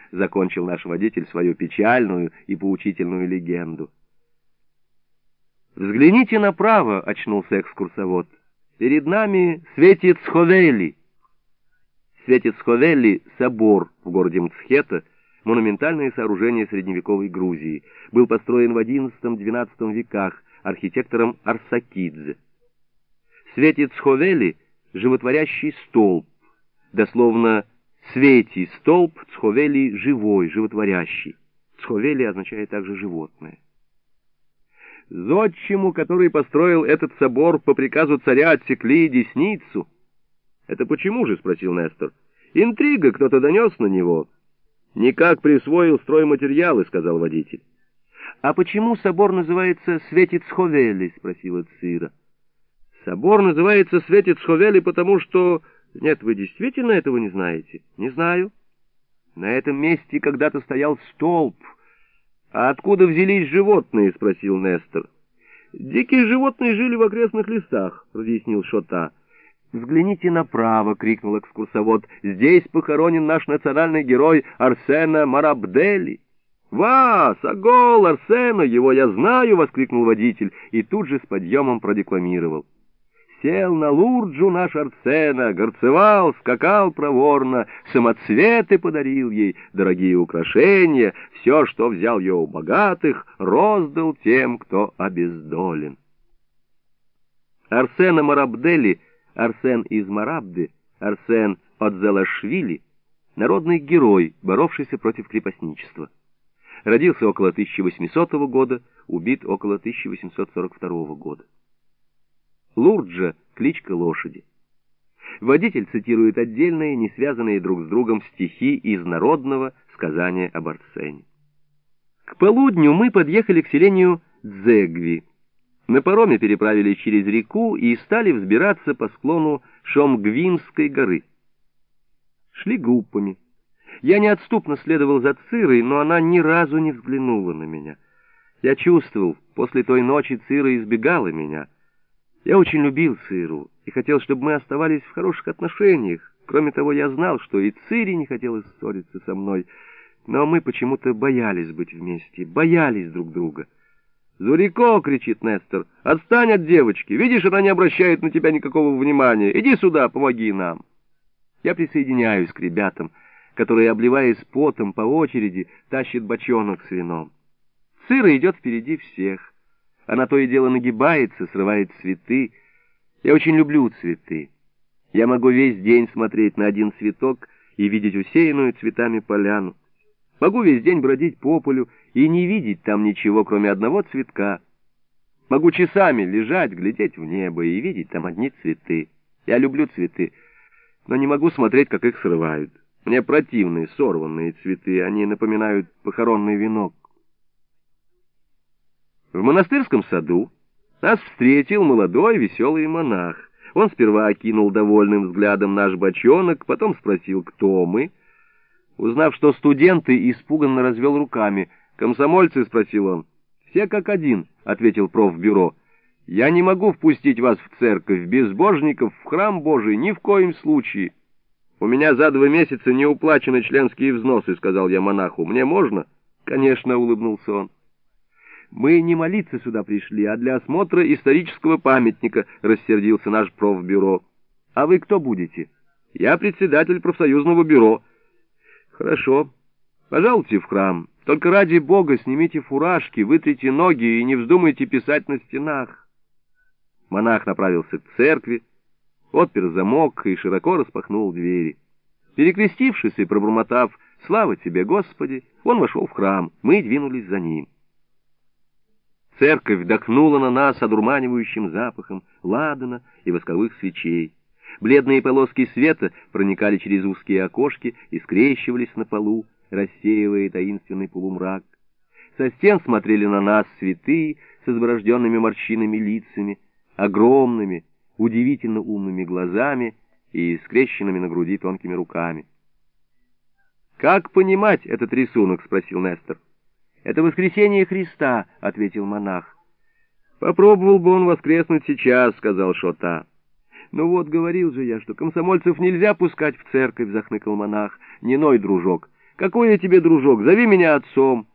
— закончил наш водитель свою печальную и поучительную легенду. «Взгляните направо», — очнулся экскурсовод. «Перед нами Светицховели». Светицховели — собор в городе Мцхета, монументальное сооружение средневековой Грузии. Был построен в XI-XII веках архитектором Арсакидзе. Светицховели — животворящий столб, дословно «свети» — столб, цховели — живой, животворящий. Цховели означает также животное. Зодчему, который построил этот собор, по приказу царя отсекли десницу. «Это почему же?» — спросил Нестор. «Интрига, кто-то донес на него». «Никак присвоил стройматериалы», — сказал водитель. «А почему собор называется Светицховели?» — спросила Цира. «Собор называется Светицховели, потому что...» «Нет, вы действительно этого не знаете?» «Не знаю». «На этом месте когда-то стоял столб». «А откуда взялись животные?» — спросил Нестор. «Дикие животные жили в окрестных лесах», — разъяснил Шота. «Взгляните направо!» — крикнул экскурсовод. «Здесь похоронен наш национальный герой Арсена Марабдели». «Ва! Сагол! Арсена! Его я знаю!» — воскликнул водитель и тут же с подъемом продекламировал. «Сел на лурджу наш Арсена, горцевал, скакал проворно, самоцветы подарил ей, дорогие украшения, все, что взял я у богатых, роздал тем, кто обездолен». Арсена Марабдели, Арсен из Марабды, Арсен Одзелашвили, народный герой, боровшийся против крепостничества. Родился около 1800 года, убит около 1842 года. Лурджа — кличка лошади. Водитель цитирует отдельные, не связанные друг с другом стихи из народного сказания об Арсене. К полудню мы подъехали к селению Дзегви. На пароме переправились через реку и стали взбираться по склону Шомгвинской горы. Шли группами. Я неотступно следовал за Цирой, но она ни разу не взглянула на меня. Я чувствовал, после той ночи Цира избегала меня. Я очень любил Циру и хотел, чтобы мы оставались в хороших отношениях. Кроме того, я знал, что и Цире не хотелось ссориться со мной, но мы почему-то боялись быть вместе, боялись друг друга. «Зурико!» — кричит Нестор. «Отстань от девочки! Видишь, она не обращает на тебя никакого внимания! Иди сюда, помоги нам!» Я присоединяюсь к ребятам, которые, обливаясь потом по очереди, тащат бочонок с вином. Цира идет впереди всех. Она то и дело нагибается, срывает цветы. Я очень люблю цветы. Я могу весь день смотреть на один цветок и видеть усеянную цветами поляну. Могу весь день бродить по полю и не видеть там ничего, кроме одного цветка. Могу часами лежать, глядеть в небо и видеть там одни цветы. Я люблю цветы, но не могу смотреть, как их срывают. Мне противны сорванные цветы, они напоминают похоронный венок. В монастырском саду нас встретил молодой веселый монах. Он сперва окинул довольным взглядом наш бочонок, потом спросил, кто мы. Узнав, что студенты, испуганно развел руками. «Комсомольцы?» — спросил он. «Все как один», — ответил профбюро. «Я не могу впустить вас в церковь, безбожников, в храм Божий, ни в коем случае». «У меня за 2 месяца не уплачены членские взносы», — сказал я монаху. «Мне можно?» «Конечно», — улыбнулся он. «Мы не молиться сюда пришли, а для осмотра исторического памятника», — рассердился наш профбюро. «А вы кто будете?» «Я председатель профсоюзного бюро». «Хорошо. Пожалуйте в храм. Только ради Бога снимите фуражки, вытрите ноги и не вздумайте писать на стенах». Монах направился к церкви, отпер замок и широко распахнул двери. Перекрестившись и пробормотав «Слава тебе, Господи!», он вошел в храм. Мы двинулись за ним. Церковь вдохнула на нас одурманивающим запахом ладана и восковых свечей. Бледные полоски света проникали через узкие окошки и скрещивались на полу, рассеивая таинственный полумрак. Со стен смотрели на нас святые с изборожденными морщинами лицами, огромными, удивительно умными глазами и скрещенными на груди тонкими руками. «Как понимать этот рисунок?» — спросил Нестор. «Это воскресение Христа», — ответил монах. «Попробовал бы он воскреснуть сейчас», — сказал Шота. «Ну вот, говорил же я, что комсомольцев нельзя пускать в церковь», — захныкал монах. «Не ной, дружок. Какой я тебе дружок? Зови меня отцом.